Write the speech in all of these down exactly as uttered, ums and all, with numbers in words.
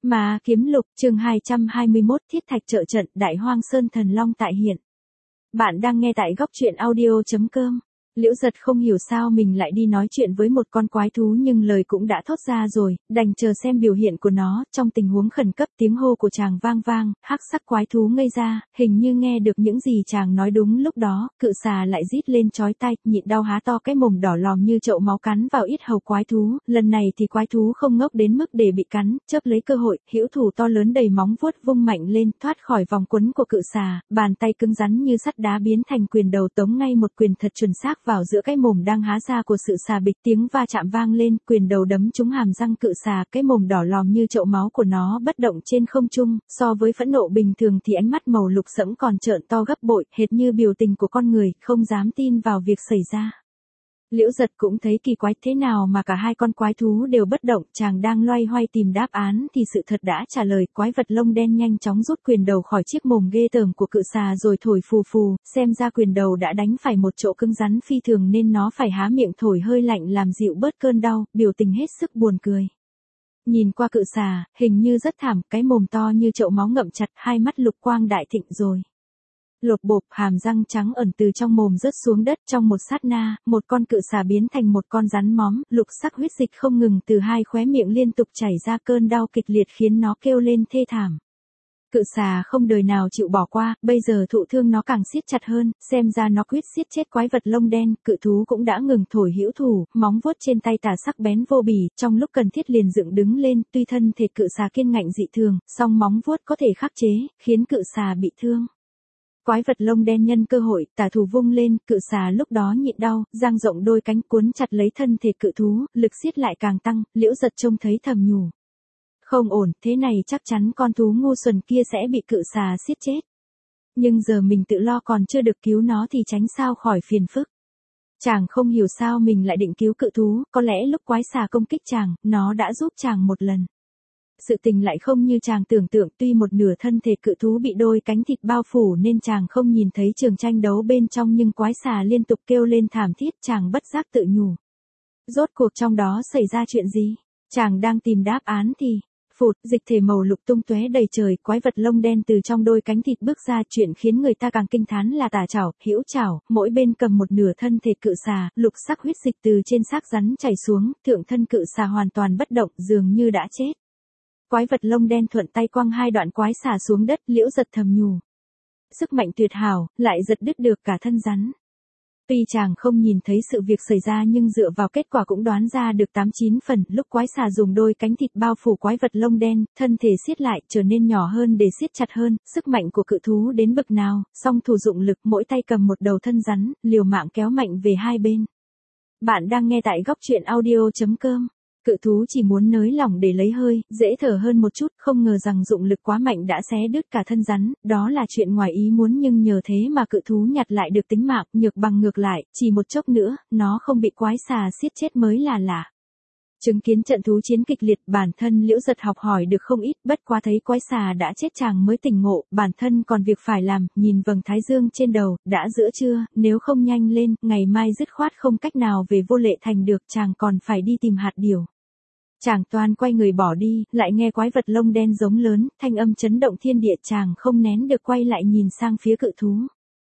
Ma Kiếm Lục, chương hai trăm hai mươi mốt, Thiết Thạch trợ trận, Đại Hoang Sơn Thần Long tại hiện. Bạn đang nghe tại góc truyện audio chấm com. Liễu Giật không hiểu sao mình lại đi nói chuyện với một con quái thú, nhưng lời cũng đã thốt ra rồi, đành chờ xem biểu hiện của nó. Trong tình huống khẩn cấp, tiếng hô của chàng vang vang, hắc sắc quái thú ngây ra, hình như nghe được những gì chàng nói. Đúng lúc đó, cự xà lại rít lên chói tai, nhịn đau há to cái mồm đỏ lòm như chậu máu cắn vào yết hầu quái thú. Lần này thì quái thú không ngốc đến mức để bị cắn, chớp lấy cơ hội, hữu thủ to lớn đầy móng vuốt vung mạnh lên, thoát khỏi vòng quấn của cự xà, bàn tay cứng rắn như sắt đá biến thành quyền đầu tống ngay một quyền thật chuẩn xác vào giữa cái mồm đang há ra của sự xà. Bịch tiếng va chạm vang lên, quyền đầu đấm trúng hàm răng cự xà, cái mồm đỏ lòm như chậu máu của nó bất động trên không trung. So với phẫn nộ bình thường thì ánh mắt màu lục sẫm còn trợn to gấp bội, hệt như biểu tình của con người, không dám tin vào việc xảy ra. Liễu Giật cũng thấy kỳ quái, thế nào mà cả hai con quái thú đều bất động. Chàng đang loay hoay tìm đáp án thì sự thật đã trả lời. Quái vật lông đen nhanh chóng rút quyền đầu khỏi chiếc mồm ghê tởm của cự xà rồi thổi phù phù, xem ra quyền đầu đã đánh phải một chỗ cứng rắn phi thường nên nó phải há miệng thổi hơi lạnh làm dịu bớt cơn đau, biểu tình hết sức buồn cười. Nhìn qua cự xà, hình như rất thảm, cái mồm to như chậu máu ngậm chặt, hai mắt lục quang đại thịnh rồi. Lột bộp, hàm răng trắng ẩn từ trong mồm rớt xuống đất. Trong một sát na, một con cự xà biến thành một con rắn móm, lục sắc huyết dịch không ngừng từ hai khóe miệng liên tục chảy ra, cơn đau kịch liệt khiến nó kêu lên thê thảm. Cự xà không đời nào chịu bỏ qua, bây giờ thụ thương nó càng siết chặt hơn, xem ra nó quyết siết chết quái vật lông đen. Cự thú cũng đã ngừng thổi hữu thủ, móng vuốt trên tay tà sắc bén vô bỉ, trong lúc cần thiết liền dựng đứng lên. Tuy thân thể cự xà kiên ngạnh dị thường, song móng vuốt có thể khắc chế, khiến cự xà bị thương. Quái vật lông đen nhân cơ hội, tả thủ vung lên, cự xà lúc đó nhịn đau, dang rộng đôi cánh cuốn chặt lấy thân thể cự thú, lực siết lại càng tăng. Liễu Giật trông thấy thầm nhủ. Không ổn, thế này chắc chắn con thú ngu xuẩn kia sẽ bị cự xà siết chết. Nhưng giờ mình tự lo còn chưa được cứu nó thì tránh sao khỏi phiền phức. Chàng không hiểu sao mình lại định cứu cự thú, có lẽ lúc quái xà công kích chàng, nó đã giúp chàng một lần. Sự tình lại không như chàng tưởng tượng, tuy một nửa thân thể cự thú bị đôi cánh thịt bao phủ nên chàng không nhìn thấy trường tranh đấu bên trong, nhưng quái xà liên tục kêu lên thảm thiết. Chàng bất giác tự nhủ. Rốt cuộc trong đó xảy ra chuyện gì? Chàng đang tìm đáp án thì, phụt, dịch thể màu lục tung tóe đầy trời, quái vật lông đen từ trong đôi cánh thịt bước ra. Chuyện khiến người ta càng kinh thán là tả chảo, hữu chảo, mỗi bên cầm một nửa thân thể cự xà, lục sắc huyết dịch từ trên xác rắn chảy xuống, thượng thân cự xà hoàn toàn bất động, dường như đã chết. Quái vật lông đen thuận tay quăng hai đoạn quái xà xuống đất. Liễu Giật thầm nhủ. Sức mạnh tuyệt hảo, lại giật đứt được cả thân rắn. Tuy chàng không nhìn thấy sự việc xảy ra nhưng dựa vào kết quả cũng đoán ra được tám chín phần. Lúc quái xà dùng đôi cánh thịt bao phủ quái vật lông đen, thân thể siết lại, trở nên nhỏ hơn để siết chặt hơn. Sức mạnh của cự thú đến bực nào, song thủ dụng lực, mỗi tay cầm một đầu thân rắn, liều mạng kéo mạnh về hai bên. Bạn đang nghe tại góc truyện audio chấm com. Cự thú chỉ muốn nới lỏng để lấy hơi, dễ thở hơn một chút, không ngờ rằng dụng lực quá mạnh đã xé đứt cả thân rắn, đó là chuyện ngoài ý muốn, nhưng nhờ thế mà cự thú nhặt lại được tính mạng. Nhược bằng ngược lại, chỉ một chốc nữa, nó không bị quái xà siết chết mới là lạ. Chứng kiến trận thú chiến kịch liệt, bản thân Liễu Giật học hỏi được không ít, bất quá thấy quái xà đã chết chàng mới tỉnh ngộ, bản thân còn việc phải làm. Nhìn vầng thái dương trên đầu, đã giữa trưa, nếu không nhanh lên, ngày mai dứt khoát không cách nào về Vô Lệ Thành được, chàng còn phải đi tìm hạt điều. Chàng toan quay người bỏ đi, lại nghe quái vật lông đen giống lớn, thanh âm chấn động thiên địa. Chàng không nén được quay lại nhìn sang phía cự thú.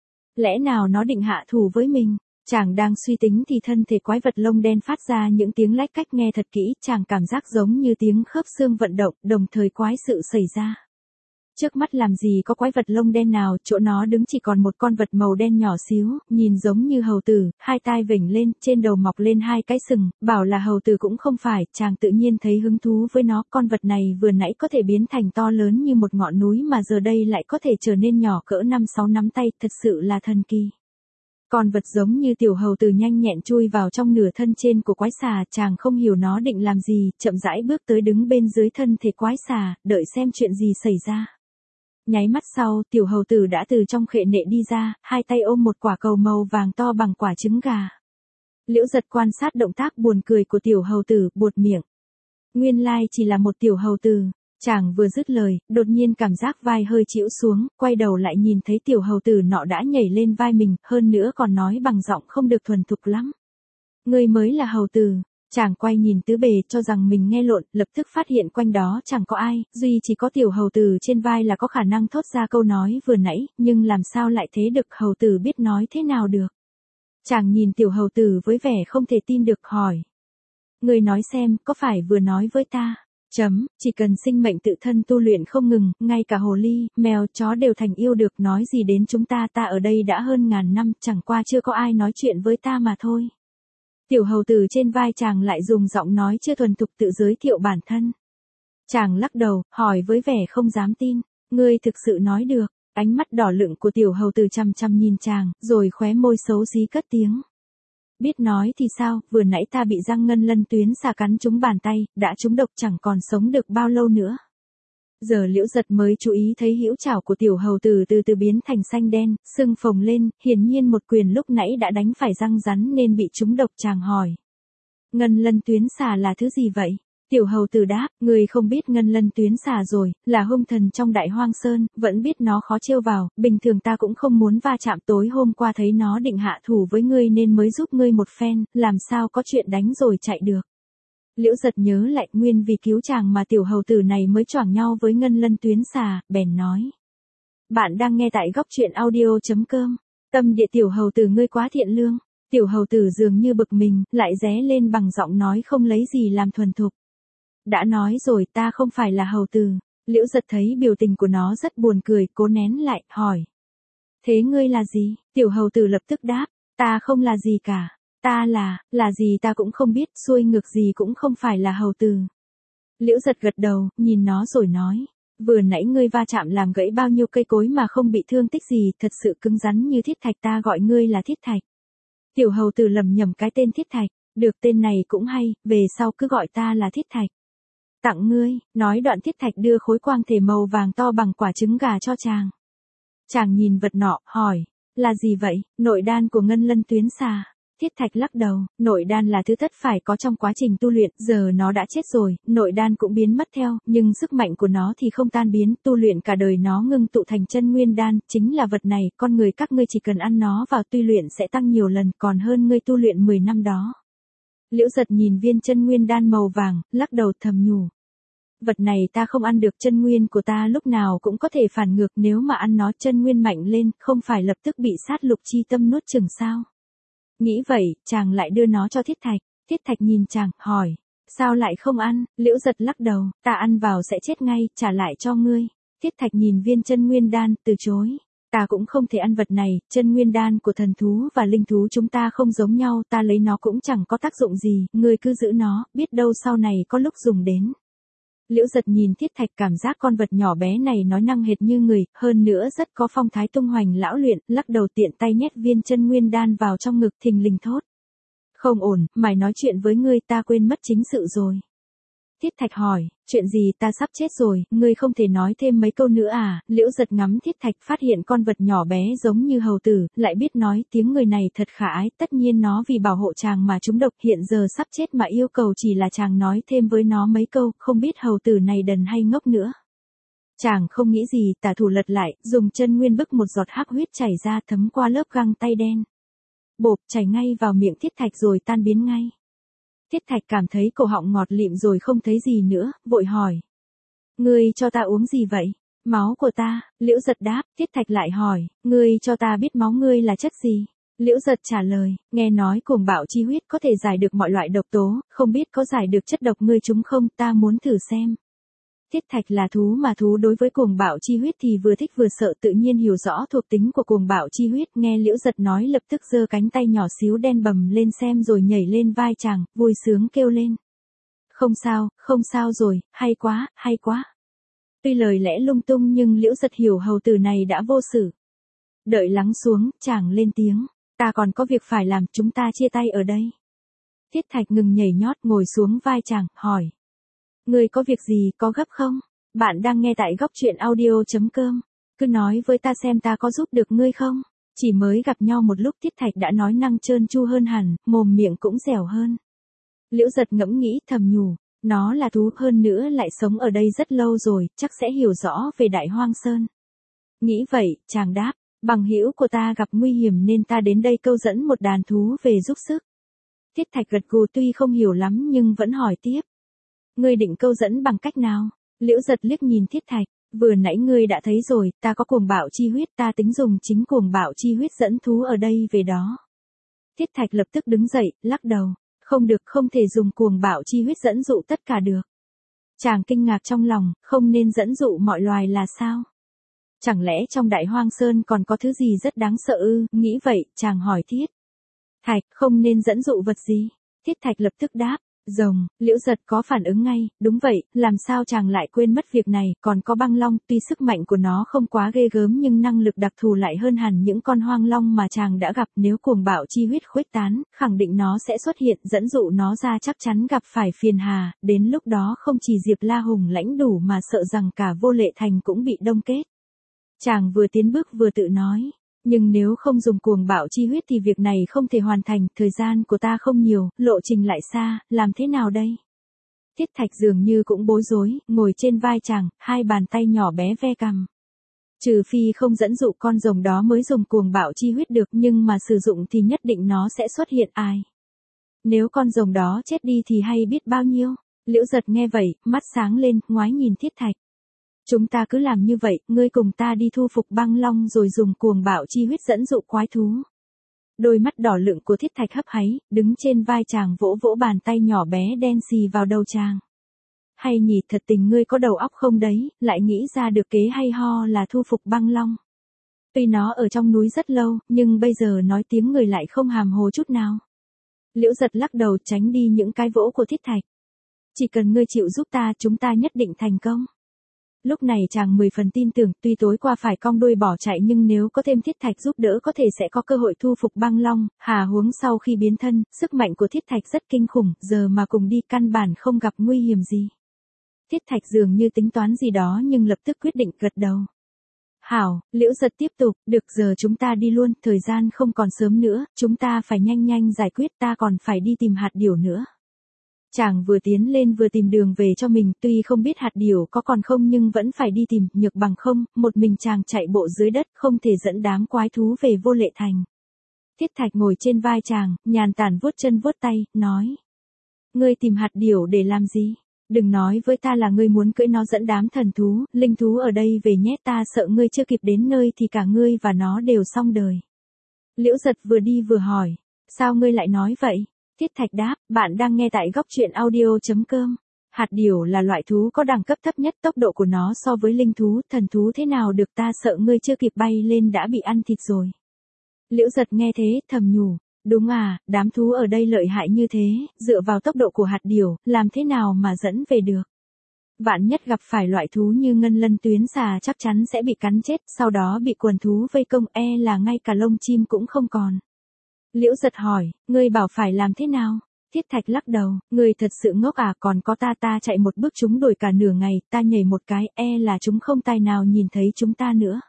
Lẽ nào nó định hạ thủ với mình? Chàng đang suy tính thì thân thể quái vật lông đen phát ra những tiếng lách cách, nghe thật kỹ, chàng cảm giác giống như tiếng khớp xương vận động, đồng thời quái sự xảy ra. Trước mắt làm gì có quái vật lông đen nào, chỗ nó đứng chỉ còn một con vật màu đen nhỏ xíu, nhìn giống như hầu tử, hai tai vểnh lên, trên đầu mọc lên hai cái sừng, bảo là hầu tử cũng không phải. Chàng tự nhiên thấy hứng thú với nó. Con vật này vừa nãy có thể biến thành to lớn như một ngọn núi mà giờ đây lại có thể trở nên nhỏ cỡ năm sáu nắm tay, thật sự là thần kỳ. Con vật giống như tiểu hầu tử nhanh nhẹn chui vào trong nửa thân trên của quái xà. Chàng không hiểu nó định làm gì, chậm rãi bước tới đứng bên dưới thân thể quái xà, đợi xem chuyện gì xảy ra. Nháy mắt sau, tiểu hầu tử đã từ trong khệ nệ đi ra, hai tay ôm một quả cầu màu vàng to bằng quả trứng gà. Liễu Giật quan sát động tác buồn cười của tiểu hầu tử, buột miệng. Nguyên lai chỉ là một tiểu hầu tử. Chàng vừa dứt lời, đột nhiên cảm giác vai hơi chĩu xuống, quay đầu lại nhìn thấy tiểu hầu tử nọ đã nhảy lên vai mình, hơn nữa còn nói bằng giọng không được thuần thục lắm. Ngươi mới là hầu tử. Chàng quay nhìn tứ bề cho rằng mình nghe lộn, lập tức phát hiện quanh đó chẳng có ai, duy chỉ có tiểu hầu tử trên vai là có khả năng thốt ra câu nói vừa nãy, nhưng làm sao lại thế được, hầu tử biết nói thế nào được. Chàng nhìn tiểu hầu tử với vẻ không thể tin được hỏi. Người nói xem, có phải vừa nói với ta? Chấm, chỉ cần sinh mệnh tự thân tu luyện không ngừng, ngay cả hồ ly, mèo, chó đều thành yêu được, nói gì đến chúng ta, ta ở đây đã hơn ngàn năm, chẳng qua chưa có ai nói chuyện với ta mà thôi. Tiểu hầu tử trên vai chàng lại dùng giọng nói chưa thuần thục tự giới thiệu bản thân. Chàng lắc đầu, hỏi với vẻ không dám tin, ngươi thực sự nói được, ánh mắt đỏ lựng của tiểu hầu tử chăm chăm nhìn chàng, rồi khóe môi xấu xí cất tiếng. Biết nói thì sao, vừa nãy ta bị răng ngân lân tuyến xà cắn trúng bàn tay, đã trúng độc chẳng còn sống được bao lâu nữa. Giờ Liễu Giật mới chú ý thấy hữu chảo của tiểu hầu tử từ từ biến thành xanh đen, sưng phồng lên, hiển nhiên một quyền lúc nãy đã đánh phải răng rắn nên bị trúng độc. Chàng hỏi. Ngân lân tuyến xà là thứ gì vậy? Tiểu hầu tử đáp, người không biết ngân lân tuyến xà rồi, là hung thần trong Đại Hoang Sơn, vẫn biết nó khó trêu vào, bình thường ta cũng không muốn va chạm, tối hôm qua thấy nó định hạ thủ với ngươi nên mới giúp ngươi một phen, làm sao có chuyện đánh rồi chạy được. Liễu Giật nhớ lại nguyên vì cứu chàng mà tiểu hầu tử này mới choảng nhau với ngân lân tuyến xà, bèn nói. Bạn đang nghe tại góc truyện audio.com, tâm địa tiểu hầu tử ngươi quá thiện lương. Tiểu hầu tử dường như bực mình, lại ré lên bằng giọng nói không lấy gì làm thuần thục. Đã nói rồi, ta không phải là hầu tử. Liễu Giật thấy biểu tình của nó rất buồn cười, cố nén lại, hỏi. Thế ngươi là gì? Tiểu hầu tử lập tức đáp, ta không là gì cả. Ta là, là gì ta cũng không biết, xuôi ngược gì cũng không phải là hầu tử. Liễu Giật gật đầu, nhìn nó rồi nói. Vừa nãy ngươi va chạm làm gãy bao nhiêu cây cối mà không bị thương tích gì, thật sự cứng rắn như thiết thạch, ta gọi ngươi là thiết thạch. Tiểu hầu tử lầm nhầm cái tên thiết thạch, được tên này cũng hay, về sau cứ gọi ta là thiết thạch. Tặng ngươi, nói đoạn thiết thạch đưa khối quang thể màu vàng to bằng quả trứng gà cho chàng. Chàng nhìn vật nọ, hỏi, là gì vậy, nội đan của ngân lân tuyến xà. Thiết thạch lắc đầu, nội đan là thứ tất phải có trong quá trình tu luyện, giờ nó đã chết rồi, nội đan cũng biến mất theo, nhưng sức mạnh của nó thì không tan biến, tu luyện cả đời nó ngưng tụ thành chân nguyên đan, chính là vật này, con người các ngươi chỉ cần ăn nó vào tuy luyện sẽ tăng nhiều lần, còn hơn ngươi tu luyện mười năm đó. Liễu Giật nhìn viên chân nguyên đan màu vàng, lắc đầu thầm nhủ. Vật này ta không ăn được, chân nguyên của ta lúc nào cũng có thể phản ngược, nếu mà ăn nó chân nguyên mạnh lên, không phải lập tức bị sát lục chi tâm nuốt chửng sao? Nghĩ vậy, chàng lại đưa nó cho thiết thạch. Thiết thạch nhìn chàng, hỏi. Sao lại không ăn? Liễu Giật lắc đầu, ta ăn vào sẽ chết ngay, trả lại cho ngươi. Thiết thạch nhìn viên chân nguyên đan, từ chối. Ta cũng không thể ăn vật này, chân nguyên đan của thần thú và linh thú chúng ta không giống nhau, ta lấy nó cũng chẳng có tác dụng gì, ngươi cứ giữ nó, biết đâu sau này có lúc dùng đến. Liễu Giật nhìn thiết thạch, cảm giác con vật nhỏ bé này nói năng hệt như người, hơn nữa rất có phong thái tung hoành lão luyện, lắc đầu tiện tay nhét viên chân nguyên đan vào trong ngực, thình lình thốt. Không ổn, mày nói chuyện với ngươi ta quên mất chính sự rồi. Thiết thạch hỏi, chuyện gì, ta sắp chết rồi, ngươi không thể nói thêm mấy câu nữa à? Liễu Giật ngắm thiết thạch, phát hiện con vật nhỏ bé giống như hầu tử, lại biết nói tiếng người này thật khả ái, tất nhiên nó vì bảo hộ chàng mà trúng độc, hiện giờ sắp chết mà yêu cầu chỉ là chàng nói thêm với nó mấy câu, không biết hầu tử này đần hay ngốc nữa. Chàng không nghĩ gì, tả thủ lật lại, dùng chân nguyên bức một giọt hắc huyết chảy ra, thấm qua lớp găng tay đen. Bộp, chảy ngay vào miệng thiết thạch rồi tan biến ngay. Thiết thạch cảm thấy cổ họng ngọt lịm rồi không thấy gì nữa, vội hỏi. Ngươi cho ta uống gì vậy? Máu của ta, Liễu Giật đáp. Thiết thạch lại hỏi, ngươi cho ta biết máu ngươi là chất gì? Liễu Giật trả lời, nghe nói cuồng bạo chi huyết có thể giải được mọi loại độc tố, không biết có giải được chất độc ngươi chúng không, ta muốn thử xem. Thiết thạch là thú mà thú đối với cuồng bạo chi huyết thì vừa thích vừa sợ, tự nhiên hiểu rõ thuộc tính của cuồng bạo chi huyết, nghe Liễu Giật nói lập tức giơ cánh tay nhỏ xíu đen bầm lên xem rồi nhảy lên vai chàng, vui sướng kêu lên. Không sao, không sao rồi, hay quá, hay quá. Tuy lời lẽ lung tung nhưng Liễu Giật hiểu hầu tử này đã vô sự. Đợi lắng xuống, chàng lên tiếng, ta còn có việc phải làm, chúng ta chia tay ở đây. Thiết thạch ngừng nhảy nhót, ngồi xuống vai chàng, hỏi. Ngươi có việc gì, có gấp không? Bạn đang nghe tại góc truyện audio.com. Cứ nói với ta xem ta có giúp được ngươi không? Chỉ mới gặp nhau một lúc Thiết thạch đã nói năng trơn tru hơn hẳn, mồm miệng cũng dẻo hơn. Liễu Giật ngẫm nghĩ thầm nhủ, nó là thú hơn nữa lại sống ở đây rất lâu rồi, chắc sẽ hiểu rõ về Đại Hoang Sơn. Nghĩ vậy, chàng đáp, bằng hữu của ta gặp nguy hiểm nên ta đến đây câu dẫn một đàn thú về giúp sức. Thiết Thạch gật gù tuy không hiểu lắm nhưng vẫn hỏi tiếp. Ngươi định câu dẫn bằng cách nào? Liễu Giật liếc nhìn Thiết Thạch, vừa nãy ngươi đã thấy rồi, ta có cuồng bạo chi huyết, ta tính dùng chính cuồng bạo chi huyết dẫn thú ở đây về đó. Thiết Thạch lập tức đứng dậy, lắc đầu, không được, không thể dùng cuồng bạo chi huyết dẫn dụ tất cả được. Chàng kinh ngạc trong lòng, không nên dẫn dụ mọi loài là sao? Chẳng lẽ trong Đại Hoang Sơn còn có thứ gì rất đáng sợ ư? Nghĩ vậy, chàng hỏi Thiết Thạch, không nên dẫn dụ vật gì? Thiết Thạch lập tức đáp, rồng. Liễu Giật có phản ứng ngay, đúng vậy, làm sao chàng lại quên mất việc này, còn có băng long, tuy sức mạnh của nó không quá ghê gớm nhưng năng lực đặc thù lại hơn hẳn những con hoang long mà chàng đã gặp, nếu cuồng bạo chi huyết khuếch tán, khẳng định nó sẽ xuất hiện, dẫn dụ nó ra chắc chắn gặp phải phiền hà, đến lúc đó không chỉ Diệp La Hùng lãnh đủ mà sợ rằng cả Vô Lệ Thành cũng bị đông kết. Chàng vừa tiến bước vừa tự nói. Nhưng nếu không dùng cuồng bạo chi huyết thì việc này không thể hoàn thành, thời gian của ta không nhiều, lộ trình lại xa, làm thế nào đây? Thiết Thạch dường như cũng bối rối, ngồi trên vai chàng, hai bàn tay nhỏ bé ve cằm. Trừ phi không dẫn dụ con rồng đó mới dùng cuồng bạo chi huyết được, nhưng mà sử dụng thì nhất định nó sẽ xuất hiện ai. Nếu con rồng đó chết đi thì hay biết bao nhiêu. Liễu Giật nghe vậy, mắt sáng lên, ngoái nhìn Thiết Thạch. Chúng ta cứ làm như vậy, ngươi cùng ta đi thu phục băng long rồi dùng cuồng bạo chi huyết dẫn dụ quái thú. Đôi mắt đỏ lựng của Thiết Thạch hấp háy, đứng trên vai chàng vỗ vỗ bàn tay nhỏ bé đen xì vào đầu chàng. Hay nhỉ, thật tình ngươi có đầu óc không đấy, lại nghĩ ra được kế hay ho là thu phục băng long. Tuy nó ở trong núi rất lâu, nhưng bây giờ nói tiếng người lại không hàm hồ chút nào. Liễu Giật lắc đầu tránh đi những cái vỗ của Thiết Thạch. Chỉ cần ngươi chịu giúp ta, chúng ta nhất định thành công. Lúc này chàng mười phần tin tưởng, tuy tối qua phải cong đuôi bỏ chạy nhưng nếu có thêm Thiết Thạch giúp đỡ có thể sẽ có cơ hội thu phục băng long, hà huống sau khi biến thân, sức mạnh của Thiết Thạch rất kinh khủng, giờ mà cùng đi căn bản không gặp nguy hiểm gì. Thiết Thạch dường như tính toán gì đó nhưng lập tức quyết định gật đầu. Hảo, Liễu Giật tiếp tục, được giờ chúng ta đi luôn, thời gian không còn sớm nữa, chúng ta phải nhanh nhanh giải quyết, ta còn phải đi tìm hạt điểu nữa. Chàng vừa tiến lên vừa tìm đường về cho mình, tuy không biết hạt điểu có còn không nhưng vẫn phải đi tìm, nhược bằng không, một mình chàng chạy bộ dưới đất, không thể dẫn đám quái thú về Vô Lệ Thành. Thiết Thạch ngồi trên vai chàng, nhàn tản vuốt chân vuốt tay, nói. Ngươi tìm hạt điểu để làm gì? Đừng nói với ta là ngươi muốn cưỡi nó dẫn đám thần thú, linh thú ở đây về nhé, ta sợ ngươi chưa kịp đến nơi thì cả ngươi và nó đều xong đời. Liễu Giật vừa đi vừa hỏi, sao ngươi lại nói vậy? Thiết Thạch đáp, bạn đang nghe tại góc truyện audio chấm com. Hạt điểu là loại thú có đẳng cấp thấp nhất, tốc độ của nó so với linh thú, thần thú thế nào được, ta sợ ngươi chưa kịp bay lên đã bị ăn thịt rồi. Liễu Giật nghe thế, thầm nhủ, đúng à, đám thú ở đây lợi hại như thế, dựa vào tốc độ của hạt điểu, làm thế nào mà dẫn về được. Vạn nhất gặp phải loại thú như ngân lân tuyến xà chắc chắn sẽ bị cắn chết, sau đó bị quần thú vây công, e là ngay cả lông chim cũng không còn. Liễu Giật hỏi, ngươi bảo phải làm thế nào? Thiết Thạch lắc đầu, ngươi thật sự ngốc à, còn có ta ta chạy một bước chúng đuổi cả nửa ngày, ta nhảy một cái, e là chúng không tài nào nhìn thấy chúng ta nữa.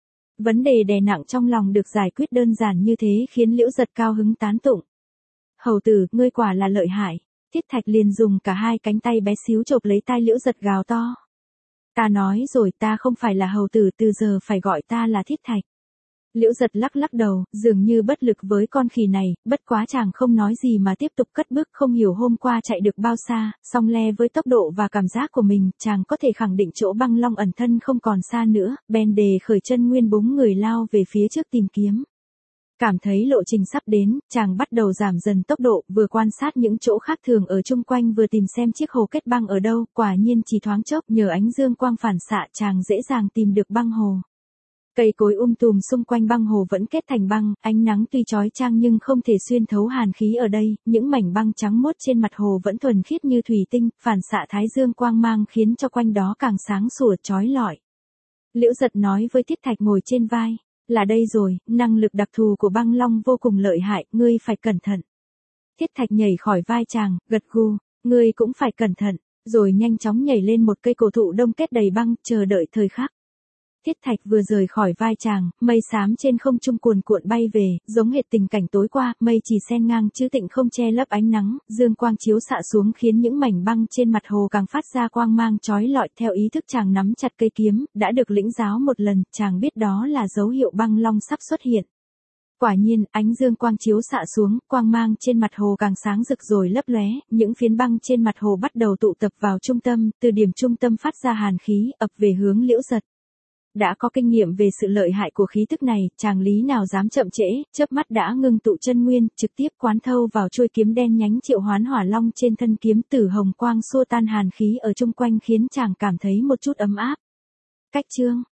Vấn đề đè nặng trong lòng được giải quyết đơn giản như thế khiến Liễu Giật cao hứng tán tụng. Hầu tử, ngươi quả là lợi hại. Thiết Thạch liền dùng cả hai cánh tay bé xíu chộp lấy tai Liễu Giật gào to. Ta nói rồi, ta không phải là hầu tử, từ giờ phải gọi ta là Thiết Thạch. Liễu Giật lắc lắc đầu, dường như bất lực với con khỉ này, bất quá chàng không nói gì mà tiếp tục cất bước, không hiểu hôm qua chạy được bao xa, song le với tốc độ và cảm giác của mình, chàng có thể khẳng định chỗ băng long ẩn thân không còn xa nữa, bèn đề khởi chân nguyên búng người lao về phía trước tìm kiếm. Cảm thấy lộ trình sắp đến, chàng bắt đầu giảm dần tốc độ, vừa quan sát những chỗ khác thường ở chung quanh vừa tìm xem chiếc hồ kết băng ở đâu, quả nhiên chỉ thoáng chốc nhờ ánh dương quang phản xạ chàng dễ dàng tìm được băng hồ. Cây cối um tùm xung quanh băng hồ vẫn kết thành băng, ánh nắng tuy chói chang nhưng không thể xuyên thấu hàn khí ở đây, những mảnh băng trắng muốt trên mặt hồ vẫn thuần khiết như thủy tinh, phản xạ thái dương quang mang khiến cho quanh đó càng sáng sủa chói lọi. Liễu Giật nói với Thiết Thạch ngồi trên vai, là đây rồi, năng lực đặc thù của băng long vô cùng lợi hại, ngươi phải cẩn thận. Thiết Thạch nhảy khỏi vai chàng, gật gù, ngươi cũng phải cẩn thận, rồi nhanh chóng nhảy lên một cây cổ thụ đông kết đầy băng, chờ đợi thời khắc. Thiết Thạch vừa rời khỏi vai chàng, mây xám trên không trung cuồn cuộn bay về, giống hệt tình cảnh tối qua, mây chỉ xen ngang chứ tịnh không che lấp ánh nắng, dương quang chiếu xạ xuống khiến những mảnh băng trên mặt hồ càng phát ra quang mang chói lọi. Theo ý thức chàng nắm chặt cây kiếm, đã được lĩnh giáo một lần, chàng biết đó là dấu hiệu băng long sắp xuất hiện. Quả nhiên, ánh dương quang chiếu xạ xuống, quang mang trên mặt hồ càng sáng rực rồi lấp lóe, những phiến băng trên mặt hồ bắt đầu tụ tập vào trung tâm, từ điểm trung tâm phát ra hàn khí, ập về hướng Liễu Giật. Đã có kinh nghiệm về sự lợi hại của khí tức này, chàng Lý nào dám chậm trễ, chớp mắt đã ngưng tụ chân nguyên, trực tiếp quán thâu vào chuôi kiếm đen nhánh triệu hoán hỏa long trên thân kiếm, tử hồng quang xua tan hàn khí ở chung quanh khiến chàng cảm thấy một chút ấm áp. Cách chương